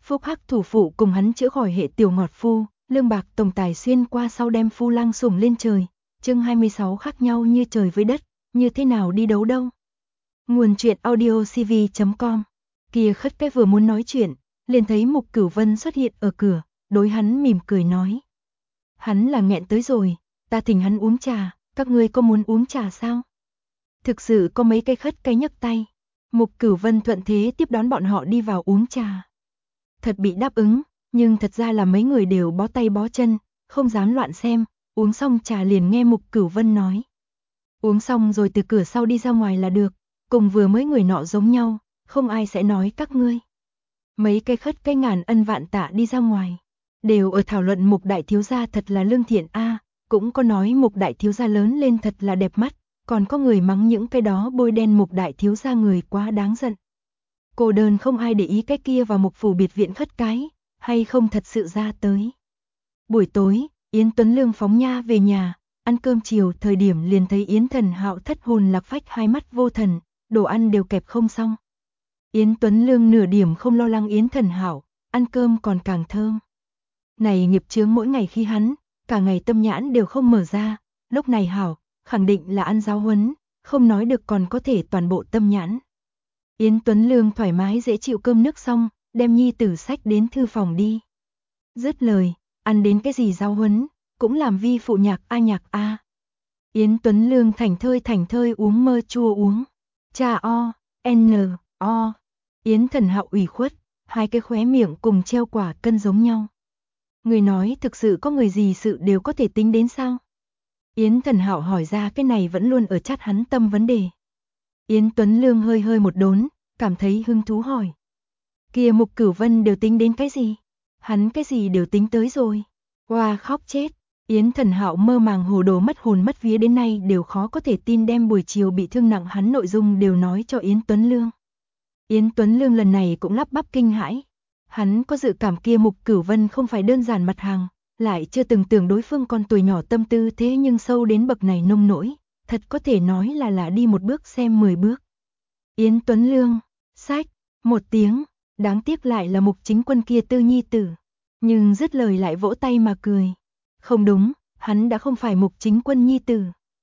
Phúc Hắc thủ phụ cùng hắn chữa khỏi hệ tiểu ngọt phu, lương bạc tổng tài xuyên qua sau đem phu lang sủng lên trời. Chương 26 khác nhau như trời với đất, như thế nào đi đấu đâu. Nguồn truyện audio cv.com. Kia khất cái vừa muốn nói chuyện, liền thấy Mục Cửu Vân xuất hiện ở cửa, đối hắn mỉm cười nói. Hắn là nghẹn tới rồi, ta thỉnh hắn uống trà, các ngươi có muốn uống trà sao? Thực sự có mấy cái khất cái nhấc tay. Mục Cửu Vân thuận thế tiếp đón bọn họ đi vào uống trà. Thật bị đáp ứng, nhưng thật ra là mấy người đều bó tay bó chân, không dám loạn xem, uống xong trà liền nghe Mục Cửu Vân nói. Uống xong rồi từ cửa sau đi ra ngoài là được, cùng vừa mới người nọ giống nhau, không ai sẽ nói các ngươi. Mấy cái khất cái ngàn ân vạn tạ đi ra ngoài, đều ở thảo luận Mục đại thiếu gia thật là lương thiện cũng có nói Mục đại thiếu gia lớn lên thật là đẹp mắt, còn có người mắng những cái đó bôi đen Mục đại thiếu gia người quá đáng giận. Cô đơn không ai để ý cái kia vào Mục phủ biệt viện khất cái, hay không thật sự ra tới. Buổi tối, Yến Tuấn Lương phóng nha về nhà, ăn cơm chiều thời điểm liền thấy Yến Thần Hạo thất hồn lạc phách hai mắt vô thần, đồ ăn đều kẹp không xong. Yến Tuấn Lương nửa điểm không lo lắng Yến Thần Hạo, ăn cơm còn càng thơm. Này nghiệp chướng mỗi ngày khi hắn, cả ngày tâm nhãn đều không mở ra, lúc này Hảo, khẳng định là ăn giáo huấn, không nói được còn có thể toàn bộ tâm nhãn. Yến Tuấn Lương thoải mái dễ chịu cơm nước xong, đem nhi tử sách đến thư phòng đi. Dứt lời, ăn đến cái gì giáo huấn, cũng làm vi phụ nhạc a. Yến Tuấn Lương thành thơi uống mơ chua uống. Cha o, n, o. Yến Thần Hạo ủy khuất, hai cái khóe miệng cùng treo quả cân giống nhau. Người nói thực sự có người gì sự đều có thể tính đến sao? Yến Thần Hạo hỏi ra cái này vẫn luôn ở chát hắn tâm vấn đề. Yến Tuấn Lương hơi một đốn, cảm thấy hứng thú hỏi. Kia Mục Cửu Vân đều tính đến cái gì? Hắn cái gì đều tính tới rồi. Hoa khóc chết. Yến Thần Hạo mơ màng hồ đồ mất hồn mất vía đến nay đều khó có thể tin đem buổi chiều bị thương nặng hắn nội dung đều nói cho Yến Tuấn Lương. Yến Tuấn Lương lần này cũng lắp bắp kinh hãi. Hắn có dự cảm kia Mục Cửu Vân không phải đơn giản mặt hàng, lại chưa từng tưởng đối phương còn tuổi nhỏ tâm tư thế nhưng sâu đến bậc này nông nỗi, thật có thể nói là đi một bước xem 10 bước. Yến Tuấn Lương, sách, một tiếng, đáng tiếc lại là Mục Chính Quân kia tư nhi tử, nhưng dứt lời lại vỗ tay mà cười. Không đúng, hắn đã không phải Mục Chính Quân nhi tử.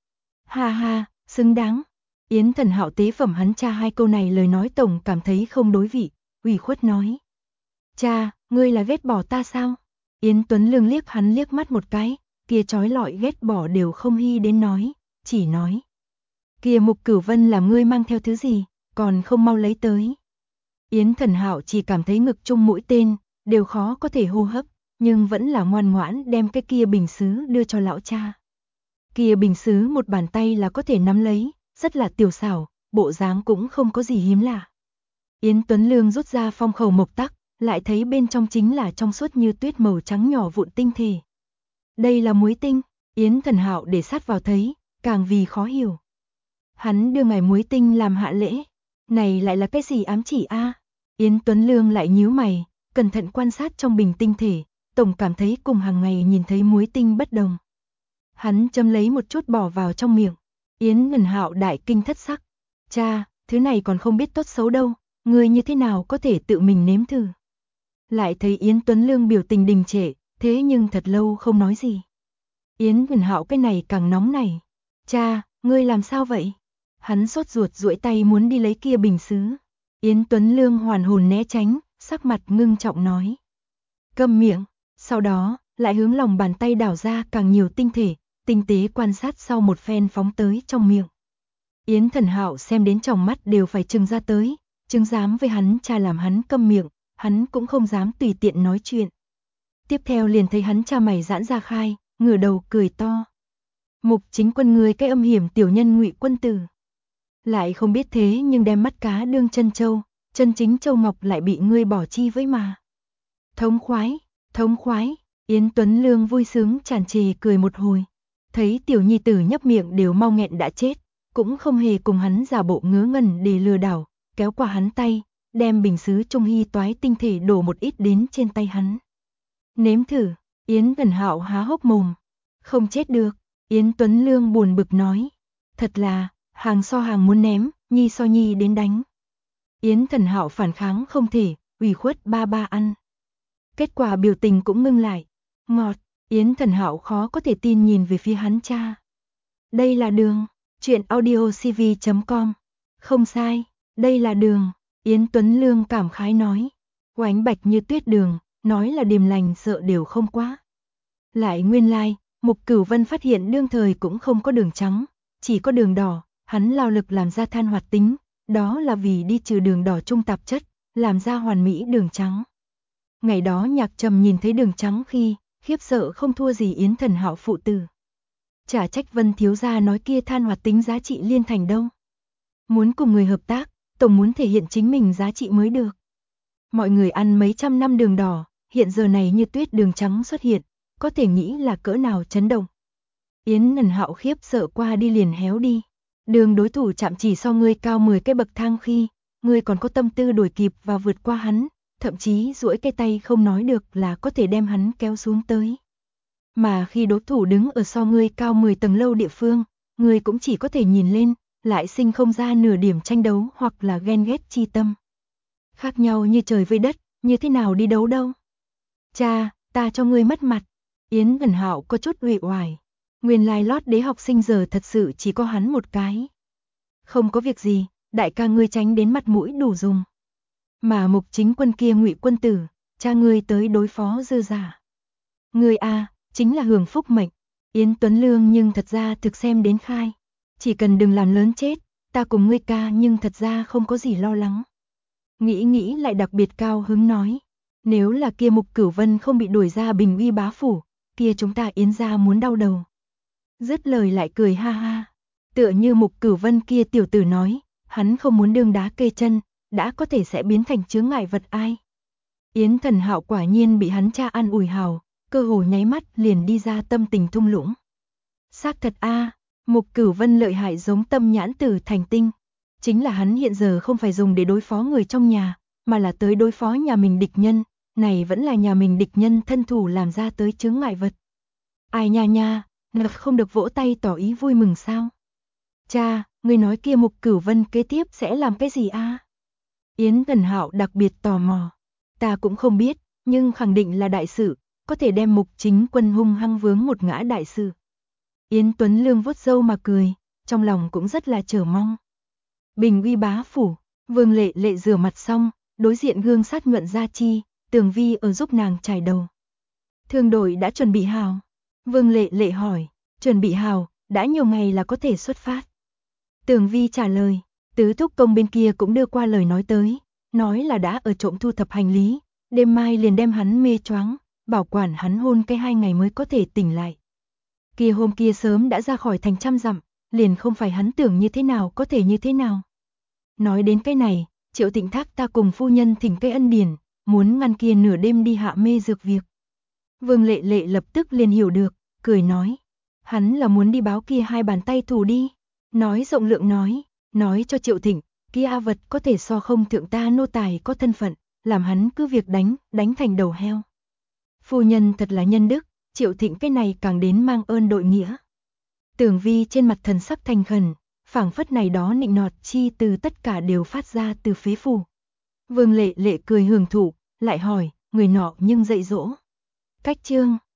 Ha ha, xứng đáng. Yến Thần Hạo tế phẩm hắn cha hai câu này lời nói tổng cảm thấy không đối vị, ủy khuất nói. Cha, ngươi là ghét bỏ ta sao? Yến Tuấn Lương liếc hắn liếc mắt một cái, kia trói lọi ghét bỏ đều không hy đến nói, chỉ nói. Kia Mục Cửu Vân làm ngươi mang theo thứ gì, còn không mau lấy tới. Yến Thần Hạo chỉ cảm thấy ngực chung mũi tên, đều khó có thể hô hấp, nhưng vẫn là ngoan ngoãn đem cái kia bình sứ đưa cho lão cha. Kia bình sứ một bàn tay là có thể nắm lấy, rất là tiểu xảo, bộ dáng cũng không có gì hiếm lạ. Yến Tuấn Lương rút ra phong khẩu mộc tắc, lại thấy bên trong chính là trong suốt như tuyết màu trắng nhỏ vụn tinh thể. Đây là muối tinh, Yến Thần Hạo để sát vào thấy, càng vì khó hiểu. Hắn đưa ngài muối tinh làm hạ lễ, này lại là cái gì ám chỉ a? Yến Tuấn Lương lại nhíu mày, cẩn thận quan sát trong bình tinh thể, tổng cảm thấy cùng hàng ngày nhìn thấy muối tinh bất đồng. Hắn châm lấy một chút bỏ vào trong miệng, Yến Thần Hạo đại kinh thất sắc. Cha, thứ này còn không biết tốt xấu đâu, người như thế nào có thể tự mình nếm thử. Lại thấy Yến Tuấn Lương biểu tình đình trệ, thế nhưng thật lâu không nói gì. Yến Thần Hạo cái này càng nóng này. Cha, ngươi làm sao vậy? Hắn sốt ruột duỗi tay muốn đi lấy kia bình sứ. Yến Tuấn Lương hoàn hồn né tránh, sắc mặt ngưng trọng nói. Câm miệng, sau đó, lại hướng lòng bàn tay đảo ra càng nhiều tinh thể, tinh tế quan sát sau một phen phóng tới trong miệng. Yến Thần Hạo xem đến tròng mắt đều phải trừng ra tới, chứng dám với hắn cha làm hắn câm miệng, hắn cũng không dám tùy tiện nói chuyện. Tiếp theo liền thấy hắn cha mày giãn ra khai, ngửa đầu cười to. Mục Chính Quân ngươi cái âm hiểm tiểu nhân Ngụy quân tử. Lại không biết thế nhưng đem mắt cá đương chân châu, chân chính châu ngọc lại bị ngươi bỏ chi với mà. Thống khoái, Yến Tuấn Lương vui sướng tràn trề cười một hồi. Thấy tiểu nhi tử nhấp miệng đều mau nghẹn đã chết, cũng không hề cùng hắn giả bộ ngớ ngẩn để lừa đảo, kéo qua hắn tay, đem bình sứ trung hy toái tinh thể đổ một ít đến trên tay hắn. Nếm thử, Yến Thần Hạo há hốc mồm. Không chết được, Yến Tuấn Lương buồn bực nói. Thật là, hàng so hàng muốn ném, nhi so nhi đến đánh. Yến Thần Hạo phản kháng không thể, ủy khuất ba ăn. kết quả biểu tình cũng ngưng lại. Ngọt, Yến Thần Hạo khó có thể tin nhìn về phía hắn cha. Đây là đường, truyện audio cv.com. Không sai, đây là đường, Yến Tuấn Lương cảm khái nói. Oánh bạch như tuyết đường, nói là điềm lành sợ đều không quá. Lại nguyên lai, Mục Cửu Vân phát hiện đương thời cũng không có đường trắng, chỉ có đường đỏ, hắn lao lực làm ra than hoạt tính, đó là vì đi trừ đường đỏ trung tạp chất, làm ra hoàn mỹ đường trắng. Ngày đó Nhạc Trầm nhìn thấy đường trắng khi, khiếp sợ không thua gì Yến Thần Hạo phụ tử. Chả trách Vân thiếu gia nói kia than hoạt tính giá trị liên thành đâu. Muốn cùng người hợp tác, tổng muốn thể hiện chính mình giá trị mới được. Mọi người ăn mấy trăm năm đường đỏ, hiện giờ này như tuyết đường trắng xuất hiện, có thể nghĩ là cỡ nào chấn động. Yến Thần Hạo khiếp sợ qua đi liền héo đi. Đường đối thủ chạm chỉ so ngươi cao 10 cái bậc thang khi, ngươi còn có tâm tư đuổi kịp và vượt qua hắn, thậm chí duỗi cái tay không nói được là có thể đem hắn kéo xuống tới. Mà khi đối thủ đứng ở so ngươi cao 10 tầng lâu địa phương, ngươi cũng chỉ có thể nhìn lên, lại sinh không ra nửa điểm tranh đấu hoặc là ghen ghét chi tâm. Khác nhau như trời với đất, như thế nào đi đấu đâu. Cha, ta cho ngươi mất mặt. Yến Thần Hạo có chút uể oải. Nguyên lai lót đế học sinh giờ thật sự chỉ có hắn một cái. Không có việc gì, đại ca ngươi tránh đến mặt mũi đủ dùng. Mà Mục Chính Quân kia Ngụy quân tử, cha ngươi tới đối phó dư giả. Ngươi a, chính là hưởng phúc mệnh. Yến Tuấn Lương nhưng thật ra thực xem đến khai. Chỉ cần đừng làm lớn chết, ta cùng ngươi ca nhưng thật ra không có gì lo lắng. Nghĩ lại đặc biệt cao hứng nói. Nếu là kia Mục Cửu Vân không bị đuổi ra Bình Uy bá phủ, kia chúng ta Yến gia muốn đau đầu. Dứt lời lại cười ha ha. Tựa như Mục Cửu Vân kia tiểu tử nói, hắn không muốn đương đá kê chân, đã có thể sẽ biến thành chướng ngại vật ai. Yến Thần Hạo quả nhiên bị hắn cha an ủi hào, cơ hồ nháy mắt liền đi ra tâm tình thung lũng. Xác thật a, Mục Cửu Vân lợi hại giống tâm nhãn tử thành tinh. Chính là hắn hiện giờ không phải dùng để đối phó người trong nhà, mà là tới đối phó nhà mình địch nhân, này vẫn là nhà mình địch nhân thân thủ làm ra tới chướng ngại vật. Ai nha nha, nặc không được vỗ tay tỏ ý vui mừng sao? Cha, người nói kia Mục Cửu Vân kế tiếp sẽ làm cái gì a? Yến Thần Hạo đặc biệt tò mò. Ta cũng không biết, nhưng khẳng định là đại sự, có thể đem Mục Chính Quân hung hăng vướng một ngã đại sự. Yến Tuấn Lương vuốt râu mà cười, trong lòng cũng rất là chờ mong. Bình Uy bá phủ, Vương Lệ Lệ rửa mặt xong, đối diện gương sát nhuận ra chi, Tường Vi ở giúp nàng chải đầu. Thương đội đã chuẩn bị hào. Vương Lệ Lệ hỏi, chuẩn bị hào, đã nhiều ngày là có thể xuất phát. Tường Vi trả lời, tứ thúc công bên kia cũng đưa qua lời nói tới, nói là đã ở trộm thu thập hành lý, đêm mai liền đem hắn mê choáng, bảo quản hắn hôn cái 2 ngày mới có thể tỉnh lại. Kia hôm kia sớm đã ra khỏi thành trăm dặm, liền không phải hắn tưởng như thế nào có thể như thế nào. Nói đến cái này, Triệu Tịnh thác ta cùng phu nhân thỉnh cây ân điển, muốn ngăn kia nửa đêm đi hạ mê dược việc. Vương Lệ Lệ lập tức liền hiểu được, cười nói, hắn là muốn đi báo kia 2 bàn tay thù đi. Nói rộng lượng nói cho Triệu Thịnh, kia A vật có thể so không thượng ta nô tài có thân phận, làm hắn cứ việc đánh thành đầu heo. Phu nhân thật là nhân đức, Triệu Thịnh cái này càng đến mang ơn đội nghĩa. Tường Vi trên mặt thần sắc thành khẩn, phảng phất này đó nịnh nọt chi từ tất cả đều phát ra từ phế phủ. Vương Lệ Lệ cười hưởng thụ, lại hỏi, người nọ nhưng dạy dỗ. Cách chương